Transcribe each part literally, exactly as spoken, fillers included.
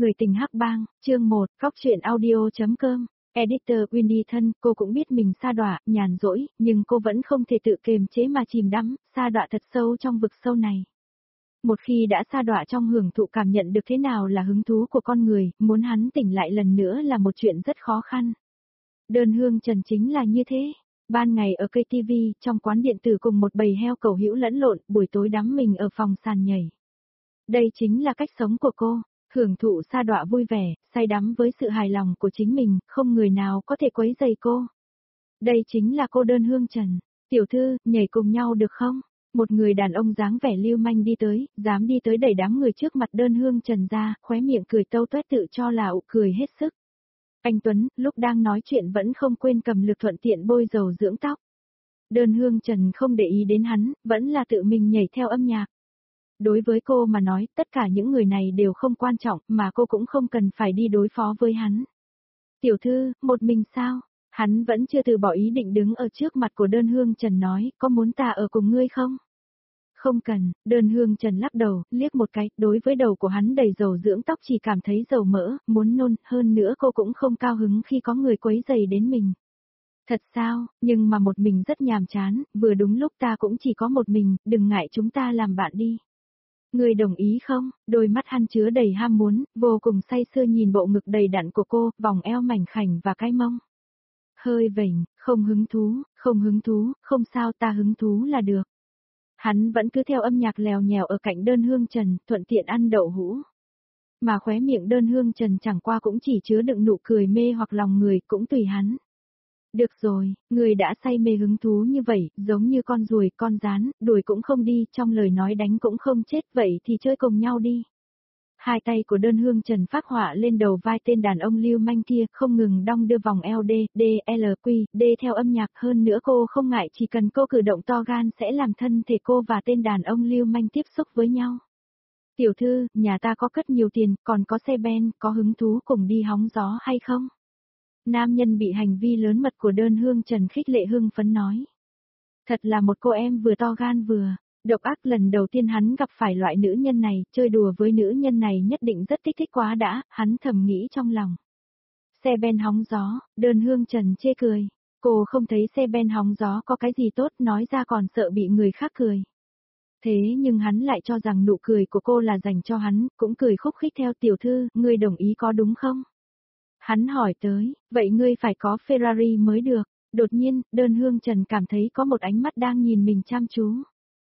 Người tình hắc bang, chương một, góc truyện audio.com. Editor Winnie thân, cô cũng biết mình sa đọa, nhàn rỗi, nhưng cô vẫn không thể tự kiềm chế mà chìm đắm, sa đọa thật sâu trong vực sâu này. Một khi đã sa đọa trong hưởng thụ cảm nhận được thế nào là hứng thú của con người, muốn hắn tỉnh lại lần nữa là một chuyện rất khó khăn. Đơn Hương Trần chính là như thế. Ban ngày ở cây ti vi, trong quán điện tử cùng một bầy heo cẩu hữu lẫn lộn, buổi tối đắm mình ở phòng sàn nhảy. Đây chính là cách sống của cô. Hưởng thụ sa đọa vui vẻ, say đắm với sự hài lòng của chính mình, không người nào có thể quấy rầy cô. Đây chính là cô Đơn Hương Trần. Tiểu thư, nhảy cùng nhau được không? Một người đàn ông dáng vẻ lưu manh đi tới, dám đi tới đẩy đám người trước mặt Đơn Hương Trần ra, khóe miệng cười tâu tuét tự cho là ụ cười hết sức. Anh Tuấn, lúc đang nói chuyện vẫn không quên cầm lược thuận tiện bôi dầu dưỡng tóc. Đơn Hương Trần không để ý đến hắn, vẫn là tự mình nhảy theo âm nhạc. Đối với cô mà nói, tất cả những người này đều không quan trọng, mà cô cũng không cần phải đi đối phó với hắn. Tiểu thư, một mình sao? Hắn vẫn chưa từ bỏ ý định đứng ở trước mặt của Đơn Hương Trần nói, có muốn ta ở cùng ngươi không? Không cần, Đơn Hương Trần lắc đầu, liếc một cái, đối với đầu của hắn đầy dầu dưỡng tóc chỉ cảm thấy dầu mỡ, muốn nôn, hơn nữa cô cũng không cao hứng khi có người quấy rầy đến mình. Thật sao, nhưng mà một mình rất nhàm chán, vừa đúng lúc ta cũng chỉ có một mình, đừng ngại chúng ta làm bạn đi. Người đồng ý không? Đôi mắt hắn chứa đầy ham muốn, vô cùng say sưa nhìn bộ ngực đầy đặn của cô, vòng eo mảnh khảnh và cái mông. Hơi vểnh, không hứng thú, không hứng thú, không sao ta hứng thú là được. Hắn vẫn cứ theo âm nhạc lèo nhèo ở cạnh Đơn Hương Trần, thuận tiện ăn đậu hũ. Mà khóe miệng Đơn Hương Trần chẳng qua cũng chỉ chứa đựng nụ cười mê hoặc lòng người, cũng tùy hắn. Được rồi, người đã say mê hứng thú như vậy, giống như con ruồi, con rán, đuổi cũng không đi, trong lời nói đánh cũng không chết, vậy thì chơi cùng nhau đi. Hai tay của Đơn Hương Trần phác họa lên đầu vai tên đàn ông lưu manh kia, không ngừng đong đưa vòng eo D, D, L, Q, D theo âm nhạc, hơn nữa cô không ngại chỉ cần cô cử động to gan sẽ làm thân thể cô và tên đàn ông lưu manh tiếp xúc với nhau. Tiểu thư, nhà ta có cất nhiều tiền, còn có xe ben, có hứng thú cùng đi hóng gió hay không? Nam nhân bị hành vi lớn mật của Đơn Hương Trần khích lệ hưng phấn nói. Thật là một cô em vừa to gan vừa độc ác, lần đầu tiên hắn gặp phải loại nữ nhân này, chơi đùa với nữ nhân này nhất định rất thích thích quá đã, hắn thầm nghĩ trong lòng. Xe ben hóng gió, Đơn Hương Trần chê cười. Cô không thấy xe ben hóng gió có cái gì tốt, nói ra còn sợ bị người khác cười. Thế nhưng hắn lại cho rằng nụ cười của cô là dành cho hắn, cũng cười khúc khích theo. Tiểu thư, ngươi đồng ý có đúng không? Hắn hỏi tới, vậy ngươi phải có Ferrari mới được. Đột nhiên, Đơn Hương Trần cảm thấy có một ánh mắt đang nhìn mình chăm chú.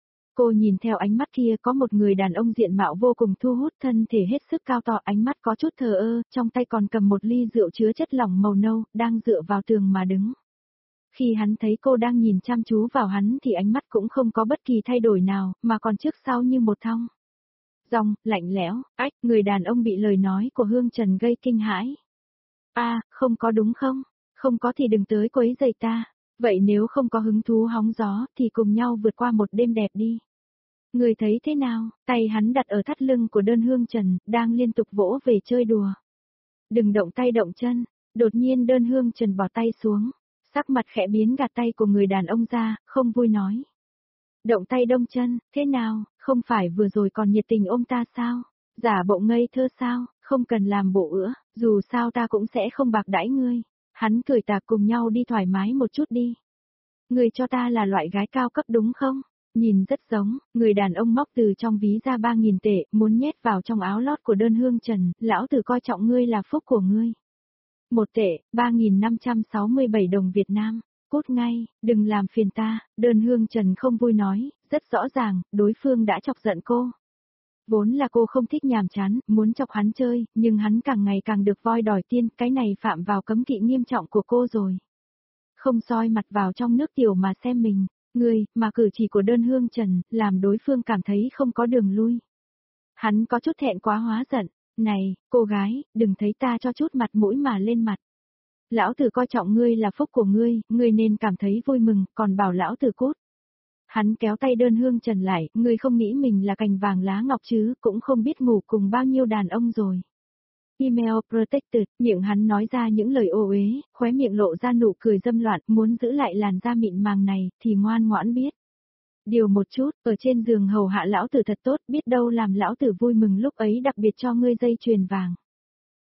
Cô nhìn theo ánh mắt kia, có một người đàn ông diện mạo vô cùng thu hút, thân thể hết sức cao to, ánh mắt có chút thờ ơ, trong tay còn cầm một ly rượu chứa chất lỏng màu nâu, đang dựa vào tường mà đứng. Khi hắn thấy cô đang nhìn chăm chú vào hắn thì ánh mắt cũng không có bất kỳ thay đổi nào, mà còn trước sau như một thong dong, lạnh lẽo. Ách, người đàn ông bị lời nói của Hương Trần gây kinh hãi. A, à, không có đúng không? Không có thì đừng tới quấy rầy ta. Vậy nếu không có hứng thú hóng gió thì cùng nhau vượt qua một đêm đẹp đi. Người thấy thế nào? Tay hắn đặt ở thắt lưng của Đơn Hương Trần, đang liên tục vỗ về chơi đùa. Đừng động tay động chân. Đột nhiên Đơn Hương Trần bỏ tay xuống, sắc mặt khẽ biến, gạt tay của người đàn ông ra, không vui nói. Động tay động chân, thế nào, không phải vừa rồi còn nhiệt tình ôm ta sao? Giả bộ ngây thơ sao, không cần làm bộ nữa, dù sao ta cũng sẽ không bạc đãi ngươi. Hắn cười tà, cùng nhau đi thoải mái một chút đi. Người cho ta là loại gái cao cấp đúng không? Nhìn rất giống, người đàn ông móc từ trong ví ra ba nghìn tệ, muốn nhét vào trong áo lót của Đơn Hương Trần, lão tử coi trọng ngươi là phúc của ngươi. Một tệ, ba nghìn năm trăm sáu mươi bảy đồng Việt Nam. Cút ngay, đừng làm phiền ta. Đơn Hương Trần không vui nói, rất rõ ràng, đối phương đã chọc giận cô. Vốn là cô không thích nhàm chán, muốn chọc hắn chơi, nhưng hắn càng ngày càng được voi đòi tiên, cái này phạm vào cấm kỵ nghiêm trọng của cô rồi. Không soi mặt vào trong nước tiểu mà xem mình, người, mà cử chỉ của Đơn Hương Trần, làm đối phương cảm thấy không có đường lui. Hắn có chút thẹn quá hóa giận, này, cô gái, đừng thấy ta cho chút mặt mũi mà lên mặt. Lão tử coi trọng ngươi là phúc của ngươi, ngươi nên cảm thấy vui mừng, còn bảo lão tử cút. Hắn kéo tay Đơn Hương Trần lại, ngươi không nghĩ mình là cành vàng lá ngọc chứ, cũng không biết ngủ cùng bao nhiêu đàn ông rồi. Email protected, miệng hắn nói ra những lời ô uế, khóe miệng lộ ra nụ cười dâm loạn, muốn giữ lại làn da mịn màng này, thì ngoan ngoãn biết. Điều một chút, ở trên giường hầu hạ lão tử thật tốt, biết đâu làm lão tử vui mừng lúc ấy đặc biệt cho ngươi dây chuyền vàng.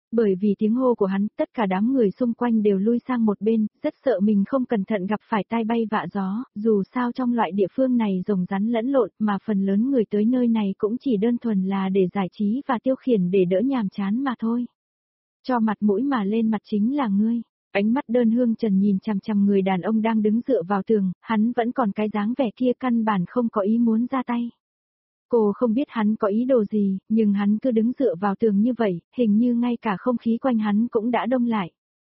Bởi vì tiếng hô của hắn, tất cả đám người xung quanh đều lui sang một bên, rất sợ mình không cẩn thận gặp phải tai bay vạ gió, dù sao trong loại địa phương này rồng rắn lẫn lộn, mà phần lớn người tới nơi này cũng chỉ đơn thuần là để giải trí và tiêu khiển để đỡ nhàm chán mà thôi. Cho mặt mũi mà lên mặt chính là ngươi. Ánh mắt Đơn Hương Trần nhìn chằm chằm người đàn ông đang đứng dựa vào tường, hắn vẫn còn cái dáng vẻ kia căn bản không có ý muốn ra tay. Cô không biết hắn có ý đồ gì, nhưng hắn cứ đứng dựa vào tường như vậy, hình như ngay cả không khí quanh hắn cũng đã đông lại.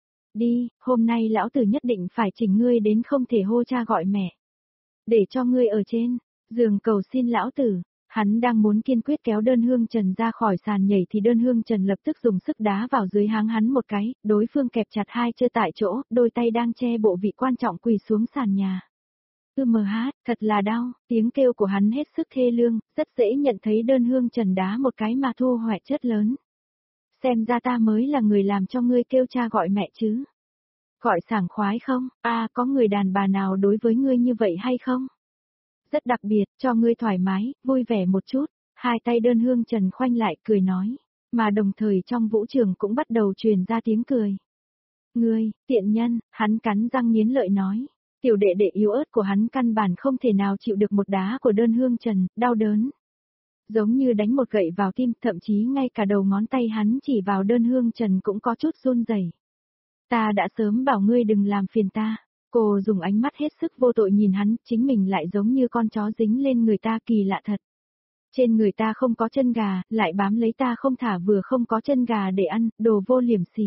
Đi, hôm nay lão tử nhất định phải chỉnh ngươi đến không thể hô cha gọi mẹ. Để cho ngươi ở trên giường cầu xin lão tử. Hắn đang muốn kiên quyết kéo Đơn Hương Trần ra khỏi sàn nhảy thì Đơn Hương Trần lập tức dùng sức đá vào dưới háng hắn một cái, đối phương kẹp chặt hai chân tại chỗ, đôi tay đang che bộ vị quan trọng quỳ xuống sàn nhà. Ư mờ hát, thật là đau, tiếng kêu của hắn hết sức thê lương, rất dễ nhận thấy Đơn Hương Trần đá một cái mà thu hoẹ chất lớn. Xem ra ta mới là người làm cho ngươi kêu cha gọi mẹ chứ. Gọi sảng khoái không, a à, có người đàn bà nào đối với ngươi như vậy hay không? Rất đặc biệt, cho ngươi thoải mái, vui vẻ một chút, hai tay Đơn Hương Trần khoanh lại cười nói, mà đồng thời trong vũ trường cũng bắt đầu truyền ra tiếng cười. Ngươi, tiện nhân, hắn cắn răng nghiến lợi nói, tiểu đệ đệ yếu ớt của hắn căn bản không thể nào chịu được một đá của Đơn Hương Trần, đau đớn. Giống như đánh một gậy vào tim, thậm chí ngay cả đầu ngón tay hắn chỉ vào Đơn Hương Trần cũng có chút run rẩy. Ta đã sớm bảo ngươi đừng làm phiền ta. Cô dùng ánh mắt hết sức vô tội nhìn hắn, chính mình lại giống như con chó dính lên người ta, kỳ lạ thật. Trên người ta không có chân gà, lại bám lấy ta không thả, vừa không có chân gà để ăn, đồ vô liềm sỉ.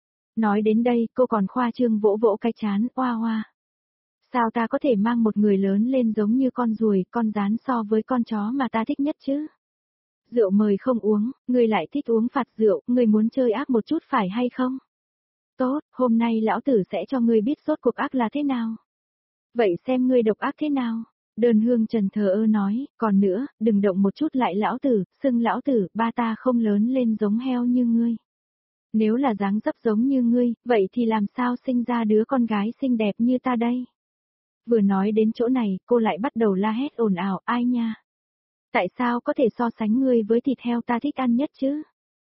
Nói đến đây, cô còn khoa trương vỗ vỗ cái chán, oa oa. Sao ta có thể mang một người lớn lên giống như con ruồi, con rán so với con chó mà ta thích nhất chứ? Rượu mời không uống, ngươi lại thích uống phạt rượu, ngươi muốn chơi ác một chút phải hay không? Tốt, hôm nay lão tử sẽ cho ngươi biết rốt cuộc ác là thế nào. Vậy xem ngươi độc ác thế nào. Đơn Hương Trần thờ ơ nói, còn nữa, đừng động một chút lại lão tử, xưng lão tử, ba ta không lớn lên giống heo như ngươi. Nếu là dáng dấp giống như ngươi, vậy thì làm sao sinh ra đứa con gái xinh đẹp như ta đây? Vừa nói đến chỗ này, cô lại bắt đầu la hét ồn ào, ai nha? Tại sao có thể so sánh ngươi với thịt heo ta thích ăn nhất chứ?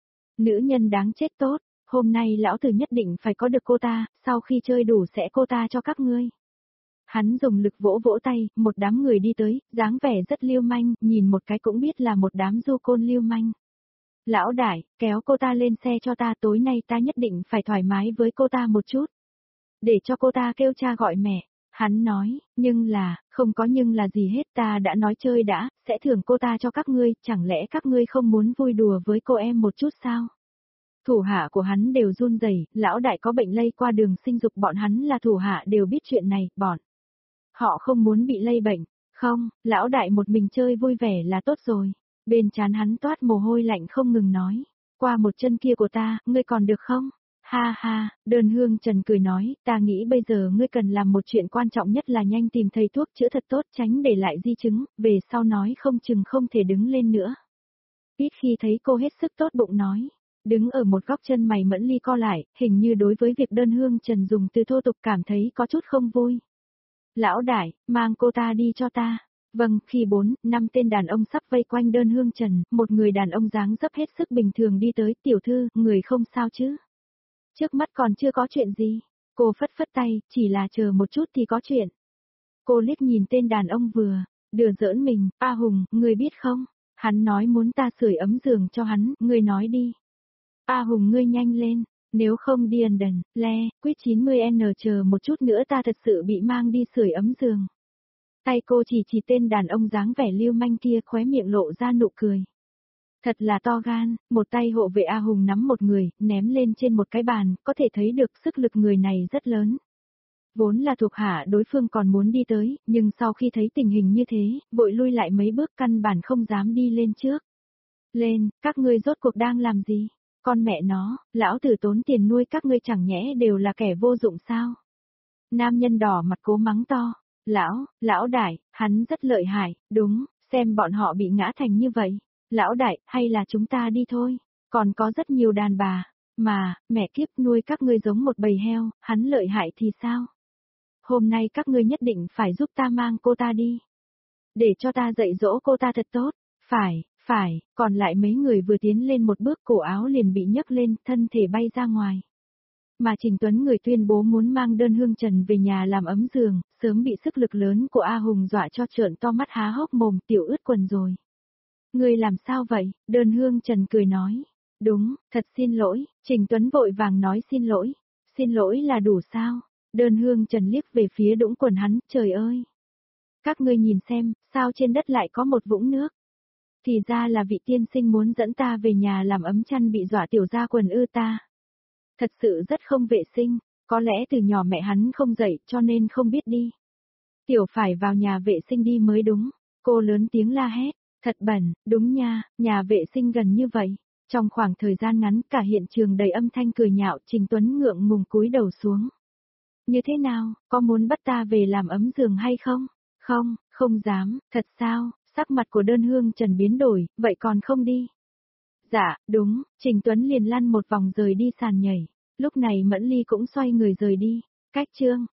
Nữ nhân đáng chết tốt. Hôm nay lão tử nhất định phải có được cô ta, sau khi chơi đủ sẽ cô ta cho các ngươi. Hắn dùng lực vỗ vỗ tay, một đám người đi tới, dáng vẻ rất lưu manh, nhìn một cái cũng biết là một đám du côn lưu manh. Lão đại, kéo cô ta lên xe cho ta, tối nay ta nhất định phải thoải mái với cô ta một chút. Để cho cô ta kêu cha gọi mẹ. Hắn nói, nhưng là, không có nhưng là gì hết, ta đã nói chơi đã, sẽ thưởng cô ta cho các ngươi, chẳng lẽ các ngươi không muốn vui đùa với cô em một chút sao? Thủ hạ của hắn đều run rẩy, lão đại có bệnh lây qua đường sinh dục, bọn hắn là thủ hạ đều biết chuyện này, bọn. Họ không muốn bị lây bệnh, không, lão đại một mình chơi vui vẻ là tốt rồi. Bên trán hắn toát mồ hôi lạnh không ngừng nói, qua một chân kia của ta, ngươi còn được không? Ha ha, Đơn Hương Trần cười nói, ta nghĩ bây giờ ngươi cần làm một chuyện quan trọng nhất là nhanh tìm thầy thuốc chữa thật tốt, tránh để lại di chứng, về sau nói không chừng không thể đứng lên nữa. Ít khi thấy cô hết sức tốt bụng nói. Đứng ở một góc chân mày mẫn ly co lại, hình như đối với việc Đơn Hương Trần dùng từ thô tục cảm thấy có chút không vui. Lão đại, mang cô ta đi cho ta. Vâng, khi bốn, năm tên đàn ông sắp vây quanh Đơn Hương Trần, một người đàn ông dáng dấp hết sức bình thường đi tới, tiểu thư, người không sao chứ? Trước mắt còn chưa có chuyện gì. Cô phất phất tay, chỉ là chờ một chút thì có chuyện. Cô liếc nhìn tên đàn ông vừa, đùa giỡn mình, A Hùng, người biết không? Hắn nói muốn ta sưởi ấm giường cho hắn, người nói đi. A Hùng ngươi nhanh lên, nếu không đi ẩn đần, le, quyết chín mươi N chờ một chút nữa ta thật sự bị mang đi sưởi ấm giường. Tay cô chỉ chỉ tên đàn ông dáng vẻ lưu manh kia, khóe miệng lộ ra nụ cười. Thật là to gan, một tay hộ vệ A Hùng nắm một người, ném lên trên một cái bàn, có thể thấy được sức lực người này rất lớn. Vốn là thuộc hạ đối phương còn muốn đi tới, nhưng sau khi thấy tình hình như thế, vội lui lại mấy bước, căn bản không dám đi lên trước. Lên, các ngươi rốt cuộc đang làm gì? Con mẹ nó, lão tử tốn tiền nuôi các ngươi chẳng nhẽ đều là kẻ vô dụng sao? Nam nhân đỏ mặt cố mắng to. Lão, lão đại, hắn rất lợi hại, đúng, xem bọn họ bị ngã thành như vậy. Lão đại, hay là chúng ta đi thôi, còn có rất nhiều đàn bà, mà, mẹ kiếp nuôi các ngươi giống một bầy heo, hắn lợi hại thì sao? Hôm nay các ngươi nhất định phải giúp ta mang cô ta đi. Để cho ta dạy dỗ cô ta thật tốt, phải, Phải, còn lại mấy người vừa tiến lên một bước cổ áo liền bị nhấc lên, thân thể bay ra ngoài. Mà Trình Tuấn người tuyên bố muốn mang đơn hương trần về nhà làm ấm giường, sớm bị sức lực lớn của A Hùng dọa cho trợn to mắt há hốc mồm, tiểu ướt quần rồi. Ngươi làm sao vậy? Đơn hương trần cười nói. Đúng, thật xin lỗi, Trình Tuấn vội vàng nói xin lỗi. Xin lỗi là đủ sao? Đơn hương trần liếc về phía đũng quần hắn, trời ơi! Các ngươi nhìn xem, sao trên đất lại có một vũng nước? Thì ra là vị tiên sinh muốn dẫn ta về nhà làm ấm chăn bị dọa tiểu ra quần ư ta. Thật sự rất không vệ sinh, có lẽ từ nhỏ mẹ hắn không dạy cho nên không biết đi. Tiểu phải vào nhà vệ sinh đi mới đúng, cô lớn tiếng la hét, thật bẩn, đúng nha, nhà vệ sinh gần như vậy. Trong khoảng thời gian ngắn cả hiện trường đầy âm thanh cười nhạo, Trình Tuấn ngượng ngùng cúi đầu xuống. Như thế nào, có muốn bắt ta về làm ấm giường hay không? Không, không dám, thật sao? Sắc mặt của đơn hương trần biến đổi, vậy còn không đi? Dạ, đúng, Trình Tuấn liền lăn một vòng rời đi sàn nhảy. Lúc này Mẫn Ly cũng xoay người rời đi. Cách chương.